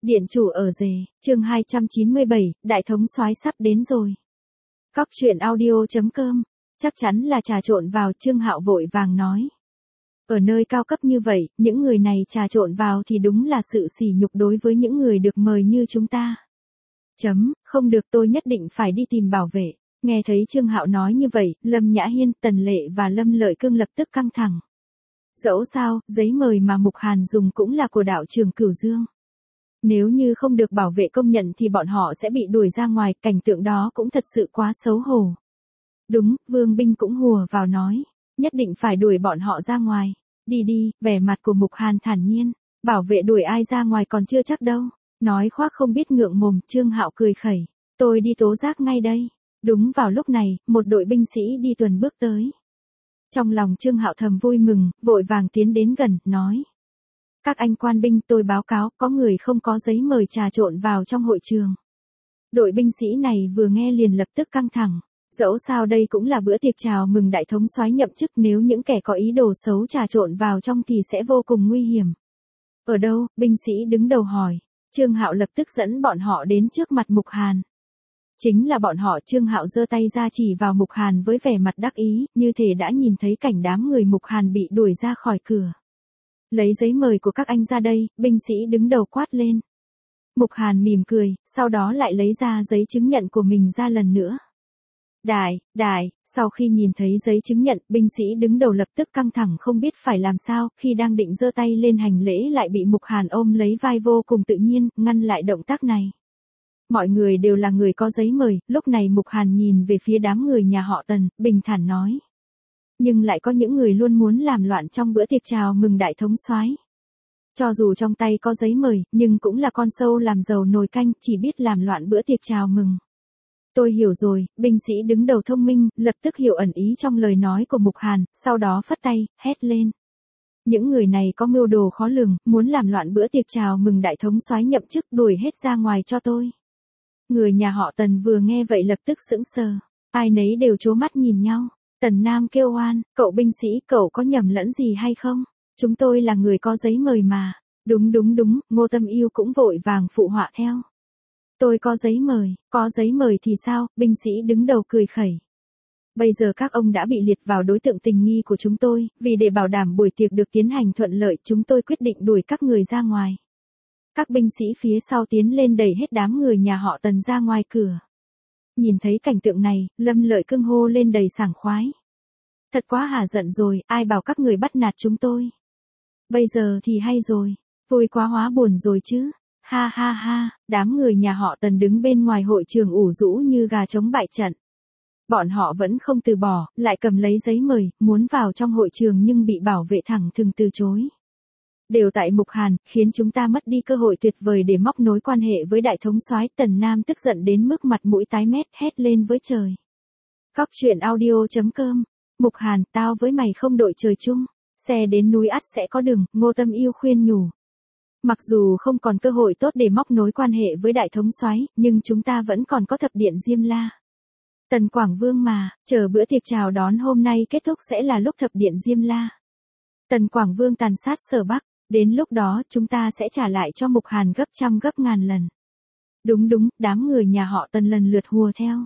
Điện chủ ở rể, chương 297, đại thống soái sắp đến rồi. Cóc truyện audio.com, chắc chắn là trà trộn vào, Trương Hạo vội vàng nói. Ở nơi cao cấp như vậy, những người này trà trộn vào thì đúng là sự sỉ nhục đối với những người được mời như chúng ta. Không được, tôi nhất định phải đi tìm bảo vệ. Nghe thấy Trương Hạo nói như vậy, Lâm Nhã Hiên, Tần Lệ và Lâm Lợi Cương lập tức căng thẳng. Dẫu sao, giấy mời mà Mục Hàn dùng cũng là của đạo trưởng Cửu Dương. Nếu như không được bảo vệ công nhận thì bọn họ sẽ bị đuổi ra ngoài, cảnh tượng đó cũng thật sự quá xấu hổ. Đúng, Vương Binh cũng hùa vào nói, nhất định phải đuổi bọn họ ra ngoài. Đi đi, vẻ mặt của Mục Hàn thản nhiên, bảo vệ đuổi ai ra ngoài còn chưa chắc đâu. Nói khoác không biết ngượng mồm, Trương Hạo cười khẩy, tôi đi tố giác ngay đây. Đúng vào lúc này, một đội binh sĩ đi tuần bước tới. Trong lòng Trương Hạo thầm vui mừng, vội vàng tiến đến gần, nói. Các anh quan binh, tôi báo cáo, có người không có giấy mời trà trộn vào trong hội trường. Đội binh sĩ này vừa nghe liền lập tức căng thẳng. Dẫu sao đây cũng là bữa tiệc chào mừng đại thống soái nhậm chức, nếu những kẻ có ý đồ xấu trà trộn vào trong thì sẽ vô cùng nguy hiểm. Ở đâu? Binh sĩ đứng đầu hỏi. Trương Hạo lập tức dẫn bọn họ đến trước mặt Mục Hàn. Chính là bọn họ. Trương Hạo giơ tay ra chỉ vào Mục Hàn với vẻ mặt đắc ý, như thể đã nhìn thấy cảnh đám người Mục Hàn bị đuổi ra khỏi cửa. Lấy giấy mời của các anh ra đây, binh sĩ đứng đầu quát lên. Mục Hàn mỉm cười, sau đó lại lấy ra giấy chứng nhận của mình ra lần nữa. Đại, sau khi nhìn thấy giấy chứng nhận, binh sĩ đứng đầu lập tức căng thẳng không biết phải làm sao, khi đang định giơ tay lên hành lễ lại bị Mục Hàn ôm lấy vai vô cùng tự nhiên, ngăn lại động tác này. Mọi người đều là người có giấy mời, lúc này Mục Hàn nhìn về phía đám người nhà họ Tần, bình thản nói. Nhưng lại có những người luôn muốn làm loạn trong bữa tiệc chào mừng đại thống soái. Cho dù trong tay có giấy mời, nhưng cũng là con sâu làm dầu nồi canh, chỉ biết làm loạn bữa tiệc chào mừng. Tôi hiểu rồi, binh sĩ đứng đầu thông minh, lập tức hiểu ẩn ý trong lời nói của Mục Hàn, sau đó phất tay, hét lên. Những người này có mưu đồ khó lường, muốn làm loạn bữa tiệc chào mừng đại thống soái nhậm chức, đuổi hết ra ngoài cho tôi. Người nhà họ Tần vừa nghe vậy lập tức sững sờ, ai nấy đều trố mắt nhìn nhau. Tần Nam kêu oan, cậu binh sĩ, cậu có nhầm lẫn gì hay không? Chúng tôi là người có giấy mời mà. Đúng, Ngô Tâm Yêu cũng vội vàng phụ họa theo. Tôi có giấy mời thì sao? Binh sĩ đứng đầu cười khẩy. Bây giờ các ông đã bị liệt vào đối tượng tình nghi của chúng tôi, vì để bảo đảm buổi tiệc được tiến hành thuận lợi, chúng tôi quyết định đuổi các người ra ngoài. Các binh sĩ phía sau tiến lên đẩy hết đám người nhà họ Tần ra ngoài cửa. Nhìn thấy cảnh tượng này, Lâm Lợi Cương hô lên đầy sảng khoái. Thật quá hả giận rồi, ai bảo các người bắt nạt chúng tôi. Bây giờ thì hay rồi, vui quá hóa buồn rồi chứ. Ha, đám người nhà họ Tần đứng bên ngoài hội trường ủ rũ như gà trống bại trận. Bọn họ vẫn không từ bỏ, lại cầm lấy giấy mời, muốn vào trong hội trường nhưng bị bảo vệ thẳng thừng từ chối. Đều tại Mục Hàn, khiến chúng ta mất đi cơ hội tuyệt vời để móc nối quan hệ với đại thống soái. Tần Nam tức giận đến mức mặt mũi tái mét, hét lên với trời. Cóc truyện audio.com, Mục Hàn, tao với mày không đội trời chung, xe đến núi ắt sẽ có đường, Ngô Tâm Yêu khuyên nhủ. Mặc dù không còn cơ hội tốt để móc nối quan hệ với đại thống soái, nhưng chúng ta vẫn còn có thập điện Diêm La. Tần Quảng Vương mà, chờ bữa tiệc chào đón hôm nay kết thúc sẽ là lúc thập điện Diêm La. Tần Quảng Vương tàn sát Sở Bắc, đến lúc đó chúng ta sẽ trả lại cho Mục Hàn gấp trăm gấp ngàn lần. Đúng, đám người nhà họ Tần lần lượt hùa theo.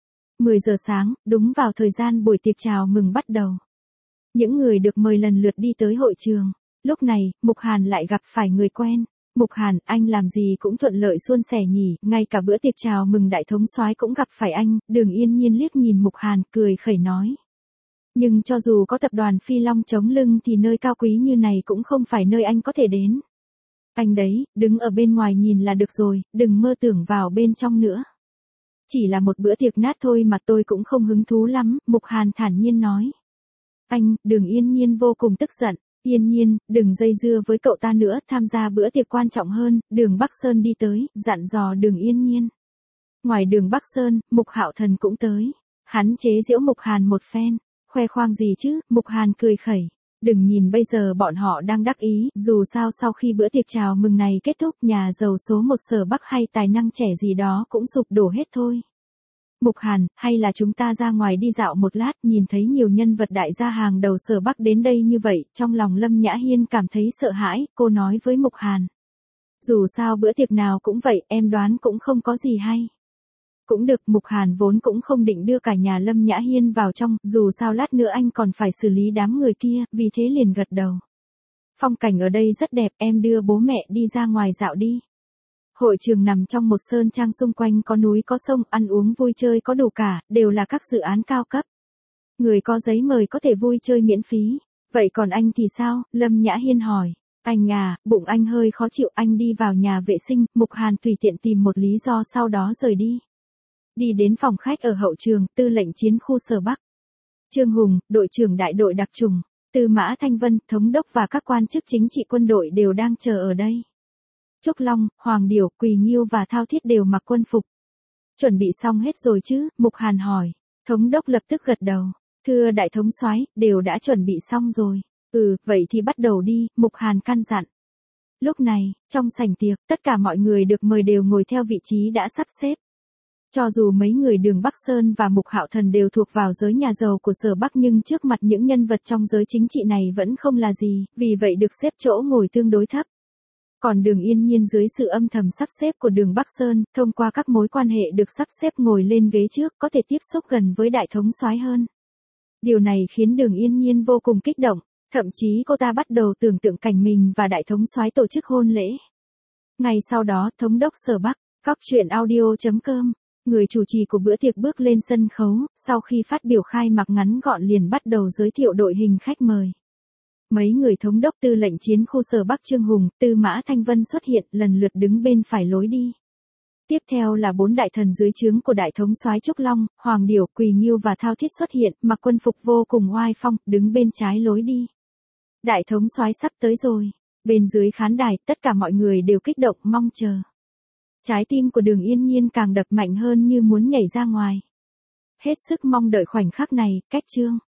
10 giờ sáng, đúng vào thời gian buổi tiệc chào mừng bắt đầu. Những người được mời lần lượt đi tới hội trường. Lúc này, Mục Hàn lại gặp phải người quen. Mục Hàn, anh làm gì cũng thuận lợi suôn sẻ nhỉ, ngay cả bữa tiệc chào mừng đại thống soái cũng gặp phải anh. Đường Yên Nhiên liếc nhìn Mục Hàn, cười khẩy nói. Nhưng cho dù có tập đoàn Phi Long chống lưng thì nơi cao quý như này cũng không phải nơi anh có thể đến. Anh đấy, đứng ở bên ngoài nhìn là được rồi, đừng mơ tưởng vào bên trong nữa. Chỉ là một bữa tiệc nát thôi mà tôi cũng không hứng thú lắm, Mục Hàn thản nhiên nói. Anh, Đường Yên Nhiên vô cùng tức giận. Yên Nhiên, đừng dây dưa với cậu ta nữa, tham gia bữa tiệc quan trọng hơn. Đường Bắc Sơn đi tới, dặn dò Đường Yên Nhiên. Ngoài Đường Bắc Sơn, Mục Hạo Thần cũng tới. Hắn chế giễu Mục Hàn một phen. Khoe khoang gì chứ? Mục Hàn cười khẩy. Đừng nhìn bây giờ bọn họ đang đắc ý, dù sao sau khi bữa tiệc chào mừng này kết thúc, nhà giàu số 1 Sở Bắc hay tài năng trẻ gì đó cũng sụp đổ hết thôi. Mục Hàn, hay là chúng ta ra ngoài đi dạo một lát, nhìn thấy nhiều nhân vật đại gia hàng đầu Sở Bắc đến đây như vậy, trong lòng Lâm Nhã Hiên cảm thấy sợ hãi, cô nói với Mục Hàn. Dù sao bữa tiệc nào cũng vậy, em đoán cũng không có gì hay. Cũng được, Mục Hàn vốn cũng không định đưa cả nhà Lâm Nhã Hiên vào trong, dù sao lát nữa anh còn phải xử lý đám người kia, vì thế liền gật đầu. Phong cảnh ở đây rất đẹp, em đưa bố mẹ đi ra ngoài dạo đi. Hội trường nằm trong một sơn trang, xung quanh có núi có sông, ăn uống vui chơi có đủ cả, đều là các dự án cao cấp. Người có giấy mời có thể vui chơi miễn phí. Vậy còn anh thì sao? Lâm Nhã Hiên hỏi. Anh à, bụng anh hơi khó chịu, anh đi vào nhà vệ sinh. Mục Hàn tùy tiện tìm một lý do sau đó rời đi. Đi đến phòng khách ở hậu trường, tư lệnh chiến khu Sở Bắc. Trương Hùng, đội trưởng đại đội đặc trùng, Tư Mã Thanh Vân, thống đốc và các quan chức chính trị quân đội đều đang chờ ở đây. Trúc Long, Hoàng Điểu, Quỳ Nghiêu và Thao Thiết đều mặc quân phục. Chuẩn bị xong hết rồi chứ? Mục Hàn hỏi. Thống đốc lập tức gật đầu. Thưa đại thống soái, đều đã chuẩn bị xong rồi. Vậy thì bắt đầu đi, Mục Hàn căn dặn. Lúc này, trong sảnh tiệc, tất cả mọi người được mời đều ngồi theo vị trí đã sắp xếp. Cho dù mấy người Đường Bắc Sơn và Mục Hạo Thần đều thuộc vào giới nhà giàu của Sở Bắc, nhưng trước mặt những nhân vật trong giới chính trị này vẫn không là gì, vì vậy được xếp chỗ ngồi tương đối thấp. Còn Đường Yên Nhiên dưới sự âm thầm sắp xếp của Đường Bắc Sơn, thông qua các mối quan hệ được sắp xếp ngồi lên ghế trước, có thể tiếp xúc gần với đại thống soái hơn. Điều này khiến Đường Yên Nhiên vô cùng kích động, thậm chí cô ta bắt đầu tưởng tượng cảnh mình và đại thống soái tổ chức hôn lễ. Ngày sau đó, thống đốc Sở Bắc, coctruyện.audio.com, người chủ trì của bữa tiệc bước lên sân khấu, sau khi phát biểu khai mạc ngắn gọn liền bắt đầu giới thiệu đội hình khách mời. Mấy người thống đốc tư lệnh chiến khu Sở Bắc Trương Hùng, Tư Mã Thanh Vân xuất hiện, lần lượt đứng bên phải lối đi. Tiếp theo là 4 đại thần dưới trướng của đại thống soái Trúc Long, Hoàng Điểu, Quỳ Nghiêu và Thao Thiết xuất hiện, mặc quân phục vô cùng oai phong, đứng bên trái lối đi. Đại thống soái sắp tới rồi. Bên dưới khán đài, tất cả mọi người đều kích động mong chờ. Trái tim của Đường Yên Nhiên càng đập mạnh hơn như muốn nhảy ra ngoài. Hết sức mong đợi khoảnh khắc này, cách chương.